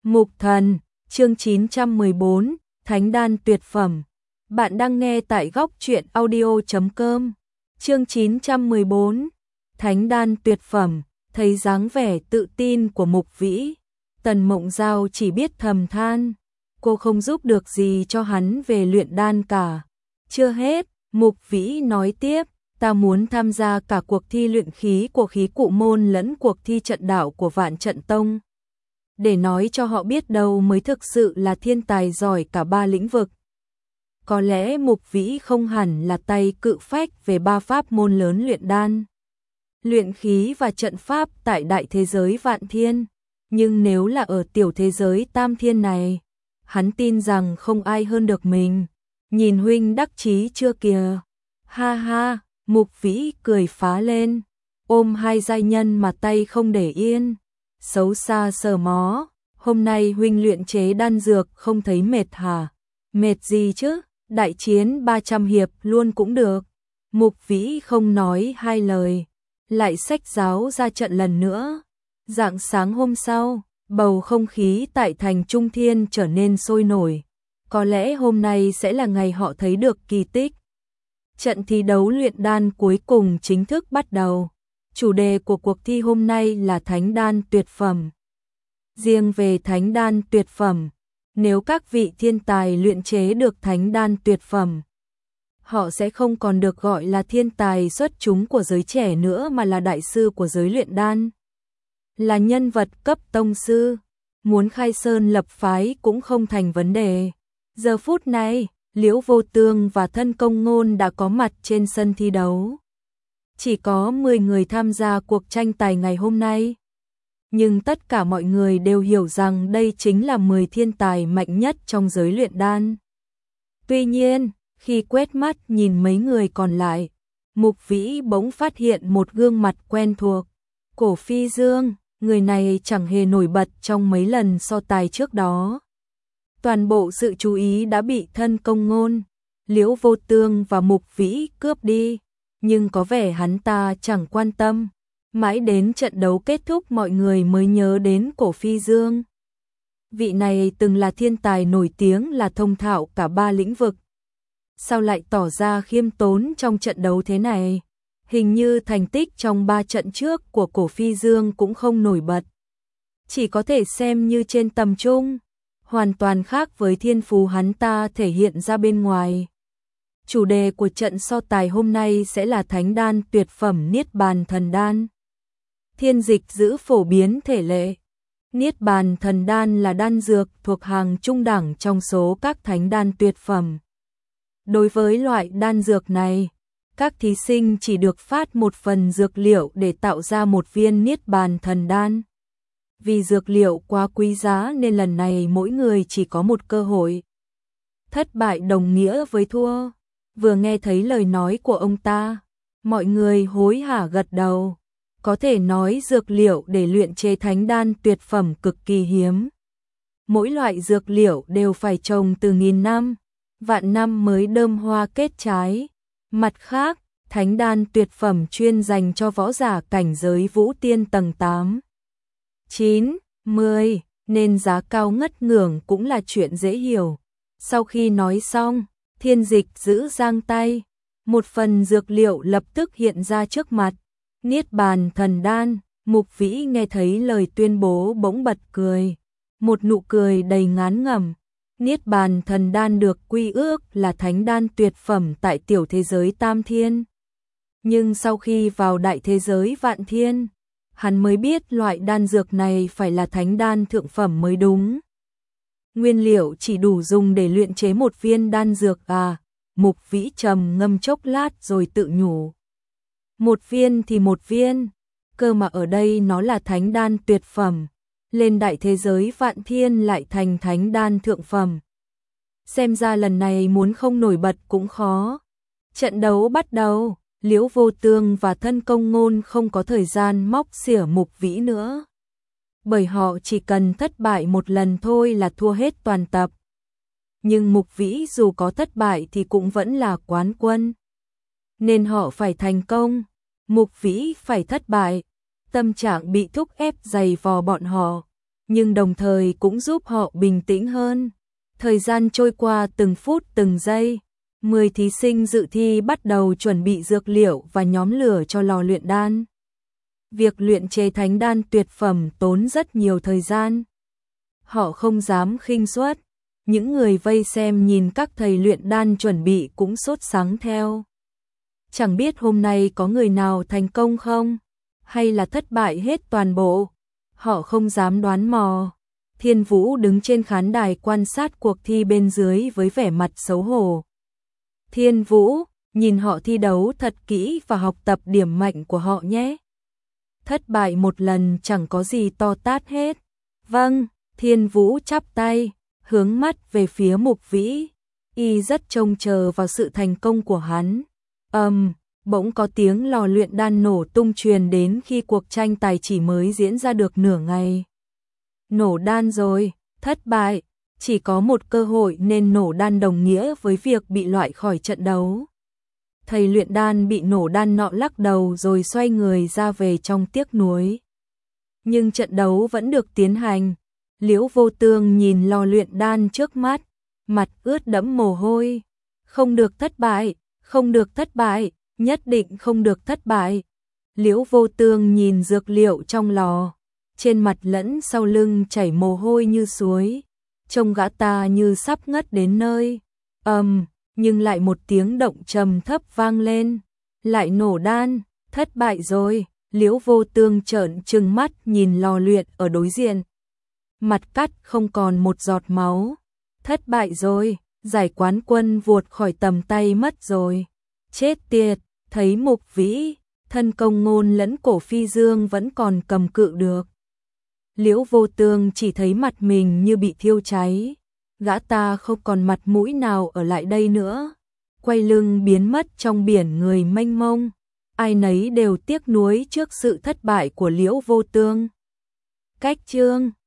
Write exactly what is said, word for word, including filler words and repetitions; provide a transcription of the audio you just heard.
Mục Thần, chương chín trăm mười bốn, Thánh đan tuyệt phẩm. Bạn đang nghe tại góc truyện audio chấm com. Chương chín trăm mười bốn, Thánh đan tuyệt phẩm. Thấy dáng vẻ tự tin của Mục Vĩ, Tần Mộng Giao chỉ biết thầm than, cô không giúp được gì cho hắn về luyện đan cả. Chưa hết, Mục Vĩ nói tiếp, ta muốn tham gia cả cuộc thi luyện khí của khí cụ môn lẫn cuộc thi trận đạo của Vạn Trận Tông, để nói cho họ biết đâu mới thực sự là thiên tài giỏi cả ba lĩnh vực. Có lẽ Mục Vĩ không hẳn là tay cự phách về ba pháp môn lớn luyện đan, luyện khí và trận pháp tại đại thế giới Vạn Thiên, nhưng nếu là ở tiểu thế giới Tam Thiên này, hắn tin rằng không ai hơn được mình. Nhìn huynh đắc chí chưa kìa. Ha ha, Mục Vĩ cười phá lên, ôm hai giai nhân mà tay không để yên. Xấu xa sờ mó, hôm nay huynh luyện chế đan dược không thấy mệt hả? Mệt gì chứ, đại chiến ba trăm hiệp luôn cũng được. Mục Vĩ không nói hai lời, lại xách giáo ra trận lần nữa. Rạng sáng hôm sau, bầu không khí tại thành Trung Thiên trở nên sôi nổi. Có lẽ hôm nay sẽ là ngày họ thấy được kỳ tích. Trận thi đấu luyện đan cuối cùng chính thức bắt đầu. Chủ đề của cuộc thi hôm nay là Thánh đan tuyệt phẩm. Riêng về Thánh đan tuyệt phẩm, nếu các vị thiên tài luyện chế được Thánh đan tuyệt phẩm, họ sẽ không còn được gọi là thiên tài xuất chúng của giới trẻ nữa mà là đại sư của giới luyện đan. Là nhân vật cấp tông sư, muốn khai sơn lập phái cũng không thành vấn đề. Giờ phút này, Liễu Vô Tương và Thân Công Ngôn đã có mặt trên sân thi đấu. Chỉ có mười người tham gia cuộc tranh tài ngày hôm nay. Nhưng tất cả mọi người đều hiểu rằng đây chính là mười thiên tài mạnh nhất trong giới luyện đan. Tuy nhiên, khi quét mắt nhìn mấy người còn lại, Mục Vĩ bỗng phát hiện một gương mặt quen thuộc. Cổ Phi Dương, người này chẳng hề nổi bật trong mấy lần so tài trước đó. Toàn bộ sự chú ý đã bị Thân Công Ngôn, Liễu Vô Tương và Mục Vĩ cướp đi, nhưng có vẻ hắn ta chẳng quan tâm. Mãi đến trận đấu kết thúc mọi người mới nhớ đến Cổ Phi Dương. Vị này từng là thiên tài nổi tiếng, là thông thạo cả ba lĩnh vực. Sao lại tỏ ra khiêm tốn trong trận đấu thế này? Hình như thành tích trong ba trận trước của Cổ Phi Dương cũng không nổi bật. Chỉ có thể xem như trên tầm trung, hoàn toàn khác với thiên phú hắn ta thể hiện ra bên ngoài. Chủ đề của trận so tài hôm nay sẽ là Thánh đan tuyệt phẩm Niết Bàn Thần Đan. Thiên dịch giữ phổ biến thể lệ. Niết Bàn Thần Đan là đan dược thuộc hàng trung đẳng trong số các thánh đan tuyệt phẩm. Đối với loại đan dược này, các thí sinh chỉ được phát một phần dược liệu để tạo ra một viên Niết Bàn Thần Đan. Vì dược liệu quá quý giá nên lần này mỗi người chỉ có một cơ hội. Thất bại đồng nghĩa với thua. Vừa nghe thấy lời nói của ông ta, mọi người hối hả gật đầu. Có thể nói dược liệu để luyện chế thánh đan tuyệt phẩm cực kỳ hiếm. Mỗi loại dược liệu đều phải trồng từ nghìn năm, vạn năm mới đơm hoa kết trái. Mặt khác, thánh đan tuyệt phẩm chuyên dành cho võ giả cảnh giới vũ tiên tầng tám, chín, mười, nên giá cao ngất ngưởng cũng là chuyện dễ hiểu. Sau khi nói xong, thiên dịch giữ giang tay, một phần dược liệu lập tức hiện ra trước mặt. Niết Bàn Thần Đan. Mục Vĩ nghe thấy lời tuyên bố bỗng bật cười, một nụ cười đầy ngán ngẩm. Niết Bàn Thần Đan được quy ước là thánh đan tuyệt phẩm tại tiểu thế giới Tam Thiên. Nhưng sau khi vào đại thế giới Vạn Thiên, hắn mới biết loại đan dược này phải là thánh đan thượng phẩm mới đúng. Nguyên liệu chỉ đủ dùng để luyện chế một viên đan dược à? Mục Vĩ trầm ngâm chốc lát rồi tự nhủ. Một viên thì một viên, cơ mà ở đây nó là thánh đan tuyệt phẩm, lên đại thế giới Vạn Thiên lại thành thánh đan thượng phẩm. Xem ra lần này muốn không nổi bật cũng khó. Trận đấu bắt đầu, Liễu Vô Tương và Thân Công Ngôn không có thời gian móc xỉa Mục Vĩ nữa. Bởi họ chỉ cần thất bại một lần thôi là thua hết toàn tập. Nhưng Mục Vĩ dù có thất bại thì cũng vẫn là quán quân. Nên họ phải thành công, Mục Vĩ phải thất bại. Tâm trạng bị thúc ép dày vò bọn họ. nhưng đồng thời cũng giúp họ bình tĩnh hơn. Thời gian trôi qua từng phút từng giây, mười thí sinh dự thi bắt đầu chuẩn bị dược liệu và nhóm lửa cho lò luyện đan. Việc luyện chế thánh đan tuyệt phẩm tốn rất nhiều thời gian. Họ không dám khinh suất, những người vây xem nhìn các thầy luyện đan chuẩn bị cũng sốt sắng theo. Chẳng biết hôm nay có người nào thành công không, hay là thất bại hết toàn bộ. Họ không dám đoán mò. Thiên Vũ đứng trên khán đài quan sát cuộc thi bên dưới với vẻ mặt xấu hổ. Thiên Vũ, nhìn họ thi đấu thật kỹ và học tập điểm mạnh của họ nhé. Thất bại một lần chẳng có gì to tát hết. Vâng, Thiên Vũ chắp tay, hướng mắt về phía Mục Vĩ. Y rất trông chờ vào sự thành công của hắn. Ầm, um, bỗng có tiếng lò luyện đan nổ tung truyền đến khi cuộc tranh tài chỉ mới diễn ra được nửa ngày. Nổ đan rồi, thất bại, chỉ có một cơ hội nên nổ đan đồng nghĩa với việc bị loại khỏi trận đấu. Thầy luyện đan bị nổ đan nọ lắc đầu rồi xoay người ra về trong tiếc nuối. Nhưng trận đấu vẫn được tiến hành. Liễu Vô Tương nhìn lò luyện đan trước mắt, mặt ướt đẫm mồ hôi. Không được thất bại, không được thất bại, nhất định không được thất bại. Liễu Vô Tương nhìn dược liệu trong lò, trên mặt lẫn sau lưng chảy mồ hôi như suối, trông gã ta như sắp ngất đến nơi. Ầm, um, nhưng lại một tiếng động trầm thấp vang lên, lại nổ đan, thất bại rồi. Liễu Vô Tương trợn trừng mắt nhìn lò luyện ở đối diện. Mặt cắt không còn một giọt máu. Thất bại rồi, giải quán quân vụt khỏi tầm tay mất rồi. Chết tiệt, thấy Mục Vĩ, thân công ngôn lẫn Cổ Phi Dương vẫn còn cầm cự được. Liễu Vô Tương chỉ thấy mặt mình như bị thiêu cháy. Gã ta không còn mặt mũi nào ở lại đây nữa. Quay lưng biến mất trong biển người mênh mông. Ai nấy đều tiếc nuối trước sự thất bại của Liễu Vô Tương. Cách chương